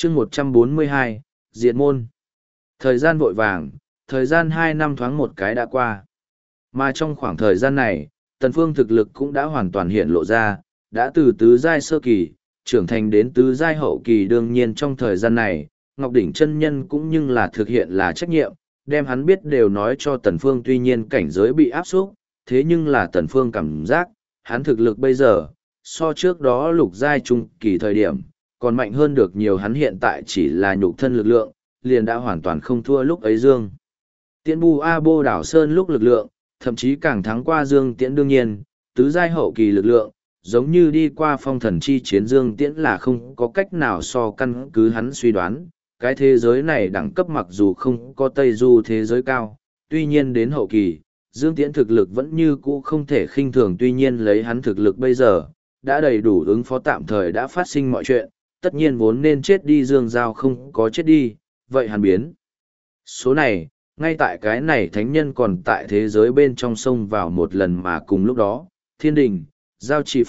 chương 142, Diệt môn. Thời gian vội vàng, thời gian 2 năm thoáng một cái đã qua. Mà trong khoảng thời gian này, Tần Phương thực lực cũng đã hoàn toàn hiện lộ ra, đã từ tứ giai sơ kỳ, trưởng thành đến tứ giai hậu kỳ. Đương nhiên trong thời gian này, Ngọc Đỉnh chân nhân cũng nhưng là thực hiện là trách nhiệm, đem hắn biết đều nói cho Tần Phương. Tuy nhiên cảnh giới bị áp xúc, thế nhưng là Tần Phương cảm giác, hắn thực lực bây giờ, so trước đó lục giai trung kỳ thời điểm, còn mạnh hơn được nhiều. Hắn hiện tại chỉ là nhục thân lực lượng, liền đã hoàn toàn không thua lúc ấy Dương Tiễn Bu A Bô Đảo Sơn lúc lực lượng, thậm chí càng thắng qua Dương Tiễn. Đương nhiên, tứ giai hậu kỳ lực lượng, giống như đi qua phong thần chi chiến Dương Tiễn là không có cách nào so. Căn cứ hắn suy đoán, cái thế giới này đẳng cấp mặc dù không có Tây Du thế giới cao, tuy nhiên đến hậu kỳ, Dương Tiễn thực lực vẫn như cũ không thể khinh thường. Tuy nhiên lấy hắn thực lực bây giờ, đã đầy đủ ứng phó tạm thời đã phát sinh mọi chuyện, tất nhiên vốn nên chết đi Dương Giao không có chết đi, vậy hắn biến. Số này, ngay tại cái này thánh nhân còn tại thế giới bên trong sông vào một lần. Mà cùng lúc đó, Thiên Đình, Giao Trì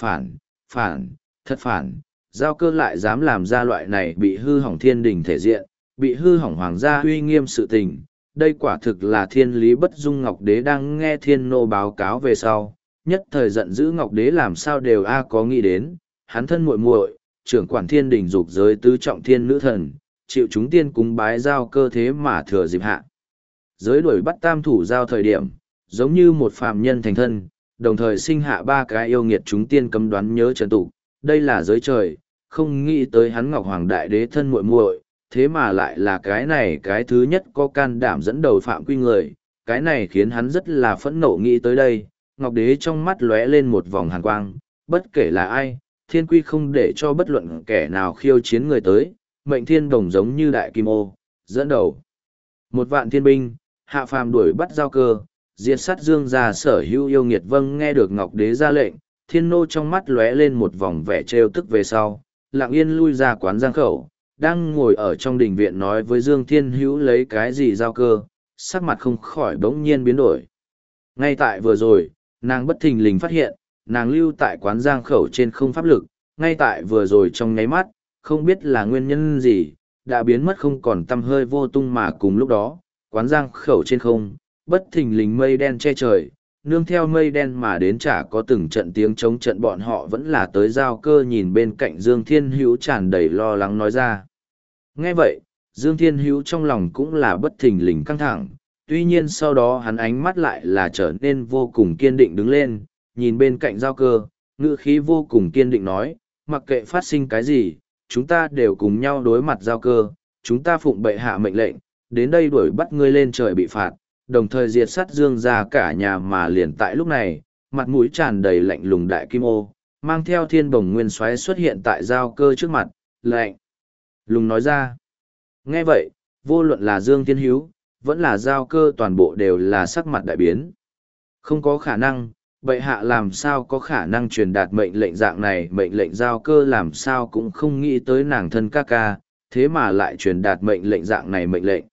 thất phản, Giao Cơ lại dám làm ra loại này bị hư hỏng Thiên Đình thể diện, bị hư hỏng hoàng gia uy nghiêm sự tình. Đây quả thực là thiên lý bất dung. Ngọc Đế đang nghe Thiên Nô báo cáo về sau, nhất thời giận dữ. Ngọc Đế làm sao đều có nghĩ đến, hắn thân muội muội, trưởng quản Thiên Đình dục giới tứ trọng thiên nữ thần, chịu chúng tiên cúng bái Giao Cơ, thế mà thừa dịp hạ giới đuổi bắt tam thủ Giao thời điểm, giống như một phàm nhân thành thân, đồng thời sinh hạ 3 cái yêu nghiệt. Chúng tiên cấm đoán nhớ trần tục, đây là giới trời, không nghĩ tới hắn Ngọc Hoàng Đại Đế thân muội muội, thế mà lại là cái này cái thứ nhất có can đảm dẫn đầu phạm quy người. Cái này khiến hắn rất là phẫn nộ. Nghĩ tới đây, Ngọc Đế trong mắt lóe lên một vòng hàn quang, bất kể là ai, thiên quy không để cho bất luận kẻ nào khiêu chiến người tới. Mệnh thiên đồng giống như đại kim ô, dẫn đầu 1.000 thiên binh, hạ phàm đuổi bắt Giao Cơ, diệt sát Dương gia sở hữu yêu nghiệt. Vâng, nghe được Ngọc Đế ra lệnh, Thiên Nô trong mắt lóe lên một vòng vẻ trêu tức. Về sau, lặng yên lui ra quán giang khẩu, đang ngồi ở trong đình viện nói với Dương Thiên Hữu lấy cái gì Giao Cơ, sắc mặt không khỏi bỗng nhiên biến đổi. Ngay tại vừa rồi, nàng bất thình lình phát hiện, nàng lưu tại quán giang khẩu trên không pháp lực, ngay tại vừa rồi trong nháy mắt, không biết là nguyên nhân gì, đã biến mất không còn tăm hơi vô tung. Mà cùng lúc đó, quán giang khẩu trên không, bất thình lình mây đen che trời, nương theo mây đen mà đến chả có từng trận tiếng chống trận. Bọn họ vẫn là tới Giao Cơ. Nhìn bên cạnh Dương Thiên Hữu tràn đầy lo lắng nói ra. Nghe vậy, Dương Thiên Hữu trong lòng cũng là bất thình lình căng thẳng, tuy nhiên sau đó hắn ánh mắt lại là trở nên vô cùng kiên định đứng lên, nhìn bên cạnh Giao Cơ, ngữ khí vô cùng kiên định nói, mặc kệ phát sinh cái gì, chúng ta đều cùng nhau đối mặt Giao Cơ, chúng ta phụng bệ hạ mệnh lệnh, đến đây đuổi bắt ngươi lên trời bị phạt, đồng thời diệt sát Dương gia cả nhà. Mà liền tại lúc này, mặt mũi tràn đầy lạnh lùng đại kim ô, mang theo thiên bồng nguyên soái xuất hiện tại Giao Cơ trước mặt, lạnh lùng nói ra. Nghe vậy, vô luận là Dương Thiên Hữu, vẫn là Giao Cơ, toàn bộ đều là sắc mặt đại biến. Không có khả năng, bệ hạ làm sao có khả năng truyền đạt mệnh lệnh dạng này. Mệnh lệnh Giao Cơ làm sao cũng không nghĩ tới nàng thân ca ca, thế mà lại truyền đạt mệnh lệnh dạng này. Mệnh lệnh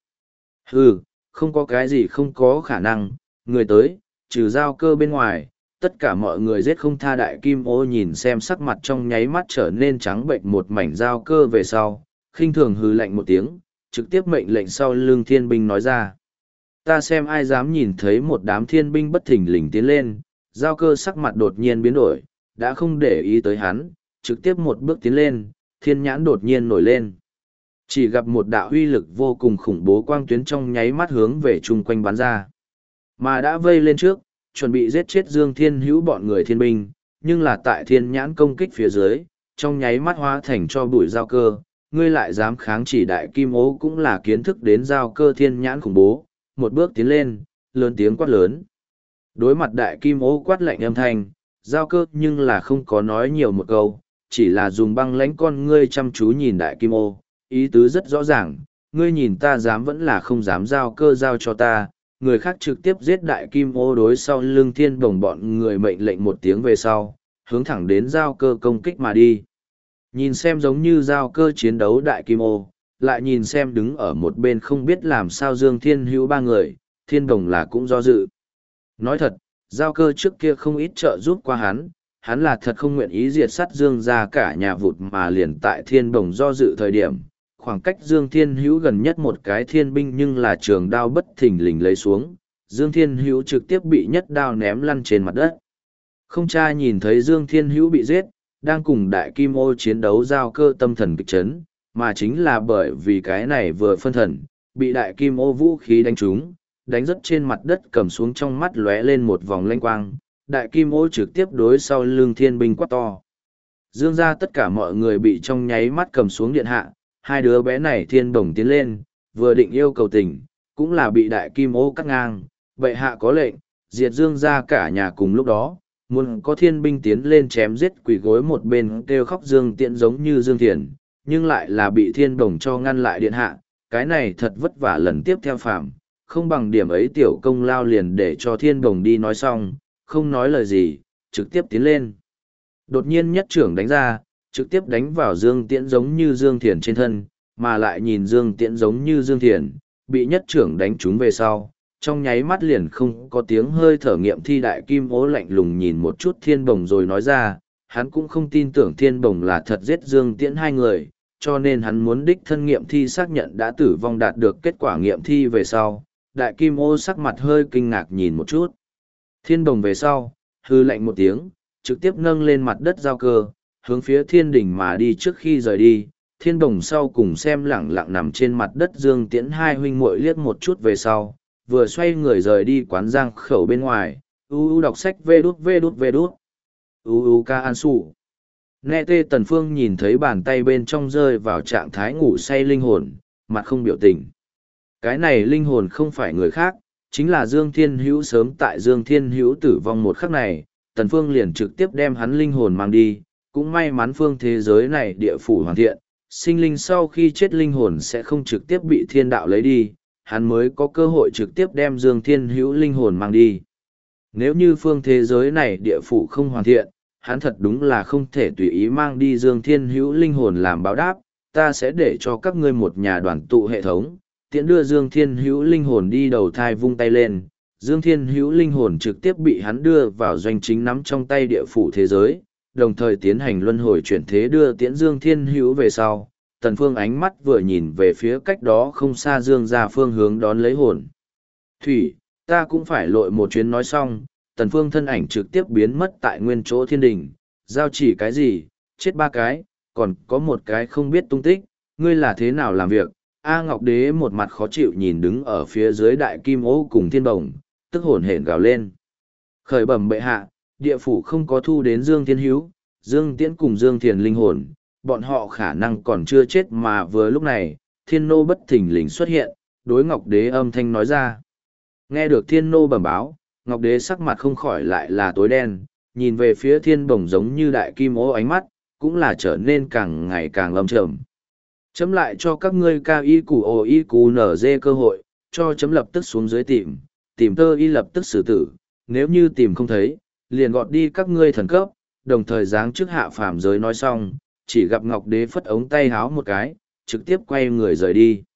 không có cái gì không có khả năng, người tới, trừ Giao Cơ bên ngoài, tất cả mọi người giết không tha. Đại kim ô nhìn xem sắc mặt trong nháy mắt trở nên trắng bệnh một mảnh Giao Cơ về sau, khinh thường hừ lạnh một tiếng, trực tiếp mệnh lệnh sau lưng thiên binh nói ra. Ta xem ai dám. Nhìn thấy một đám thiên binh bất thình lình tiến lên, Giao Cơ sắc mặt đột nhiên biến đổi, đã không để ý tới hắn, trực tiếp một bước tiến lên, thiên nhãn đột nhiên nổi lên. Chỉ gặp một đạo uy lực vô cùng khủng bố quang tuyến trong nháy mắt hướng về chung quanh bắn ra. Mà đã vây lên trước, chuẩn bị giết chết Dương Thiên Hữu bọn người thiên binh, nhưng là tại thiên nhãn công kích phía dưới, trong nháy mắt hóa thành cho bụi Giao Cơ. Ngươi lại dám kháng chỉ. Đại kim ố cũng là kiến thức đến Giao Cơ thiên nhãn khủng bố, một bước tiến lên, lớn tiếng quát lớn. Đối mặt đại kim ố quát lạnh âm thanh, Giao Cơ nhưng là không có nói nhiều một câu, chỉ là dùng băng lãnh con ngươi chăm chú nhìn đại kim ô, ý tứ rất rõ ràng, ngươi nhìn ta dám vẫn là không dám. Giao Cơ giao cho ta. Người khác trực tiếp giết đại kim ô đối sau lưng thiên đồng bọn người mệnh lệnh một tiếng về sau, hướng thẳng đến Giao Cơ công kích mà đi. Nhìn xem giống như Giao Cơ chiến đấu đại kim ô, lại nhìn xem đứng ở một bên không biết làm sao Dương Thiên Hữu ba người, thiên đồng là cũng do dự. Nói thật, Giao Cơ trước kia không ít trợ giúp qua hắn là thật không nguyện ý diệt sát Dương gia cả nhà vụt. Mà liền tại thiên đồng do dự thời điểm, khoảng cách Dương Thiên Hữu gần nhất một cái thiên binh nhưng là trường đao bất thình lình lấy xuống, Dương Thiên Hữu trực tiếp bị nhất đao ném lăn trên mặt đất. Không cha nhìn thấy Dương Thiên Hữu bị giết, đang cùng đại kim ô chiến đấu giao cơ tâm thần kịch chấn, mà chính là bởi vì cái này vừa phân thần, bị đại kim ô vũ khí đánh trúng, đánh rất trên mặt đất cầm xuống trong mắt lóe lên một vòng lanh quang, đại kim ô trực tiếp đối sau lưng thiên binh quát to. Dương ra tất cả mọi người bị trong nháy mắt cầm xuống điện hạ, hai đứa bé này thiên bổng tiến lên, vừa định yêu cầu tình, cũng là bị đại kim ô cắt ngang, bệ hạ có lệnh, diệt Dương ra cả nhà cùng lúc đó, muốn có thiên binh tiến lên chém giết quỷ gối một bên kêu khóc Dương Tiễn giống như Dương Thiền, nhưng lại là bị thiên bổng cho ngăn lại điện hạ, cái này thật vất vả lần tiếp theo phạm, không bằng điểm ấy tiểu công lao liền để cho thiên bổng đi nói xong, không nói lời gì, trực tiếp tiến lên. Đột nhiên nhất trưởng đánh ra, trực tiếp đánh vào Dương Tiễn giống như Dương Thiền trên thân, mà lại nhìn Dương Tiễn giống như Dương Thiền, bị nhất trưởng đánh trúng về sau, trong nháy mắt liền không có tiếng hơi thở nghiệm thi đại kim ố lạnh lùng nhìn một chút thiên bồng rồi nói ra, hắn cũng không tin tưởng thiên bồng là thật giết Dương Tiễn hai người, cho nên hắn muốn đích thân nghiệm thi xác nhận đã tử vong đạt được kết quả nghiệm thi về sau. Đại kim ô sắc mặt hơi kinh ngạc nhìn một chút. Thiên bồng về sau, hư lạnh một tiếng, trực tiếp nâng lên mặt đất giao cơ, hướng phía thiên đỉnh mà đi trước khi rời đi. Thiên bồng sau cùng xem lẳng lặng nằm trên mặt đất Dương Tiễn hai huynh muội liếc một chút về sau, vừa xoay người rời đi quán giang khẩu bên ngoài, đọc sách vê đút. Ca an sủ. Nghe tê Tần Phương nhìn thấy bàn tay bên trong rơi vào trạng thái ngủ say linh hồn, mặt không biểu tình. Cái này linh hồn không phải người khác, chính là Dương Thiên Hữu. Sớm tại Dương Thiên Hữu tử vong một khắc này, Tần Phương liền trực tiếp đem hắn linh hồn mang đi, cũng may mắn phương thế giới này địa phủ hoàn thiện, sinh linh sau khi chết linh hồn sẽ không trực tiếp bị thiên đạo lấy đi, hắn mới có cơ hội trực tiếp đem Dương Thiên Hữu linh hồn mang đi. Nếu như phương thế giới này địa phủ không hoàn thiện, hắn thật đúng là không thể tùy ý mang đi Dương Thiên Hữu linh hồn làm báo đáp, ta sẽ để cho các ngươi một nhà đoàn tụ hệ thống, tiễn đưa Dương Thiên Hữu linh hồn đi đầu thai vung tay lên. Dương Thiên Hữu linh hồn trực tiếp bị hắn đưa vào doanh chính nắm trong tay địa phủ thế giới, đồng thời tiến hành luân hồi chuyển thế đưa tiễn Dương Thiên Hữu về sau. Tần Phương ánh mắt vừa nhìn về phía cách đó không xa Dương ra phương hướng đón lấy hồn. Thủy, ta cũng phải lội một chuyến nói xong, Tần Phương thân ảnh trực tiếp biến mất tại nguyên chỗ thiên đình, giao chỉ cái gì, chết ba cái, còn có một cái không biết tung tích, ngươi là thế nào làm việc. A Ngọc Đế một mặt khó chịu nhìn đứng ở phía dưới đại kim ô cùng thiên bồng, tức hồn hển gào lên. Khởi bẩm bệ hạ, địa phủ không có thu đến Dương Thiên Hữu, Dương Tiễn cùng Dương Thiền linh hồn, bọn họ khả năng còn chưa chết mà vừa lúc này, thiên nô bất thình lình xuất hiện, đối Ngọc Đế âm thanh nói ra. Nghe được thiên nô bẩm báo, Ngọc Đế sắc mặt không khỏi lại là tối đen, nhìn về phía thiên bồng giống như đại kim ô ánh mắt, cũng là trở nên càng ngày càng lâm trầm. Chấm lại cho các ngươi ca y củ ồ y củ nở dê cơ hội, cho chấm lập tức xuống dưới tìm tơ y lập tức xử tử, nếu như tìm không thấy, liền gọt đi các ngươi thần cấp, đồng thời giáng trước hạ phàm giới nói xong, chỉ gặp Ngọc Đế phất ống tay háo một cái, trực tiếp quay người rời đi.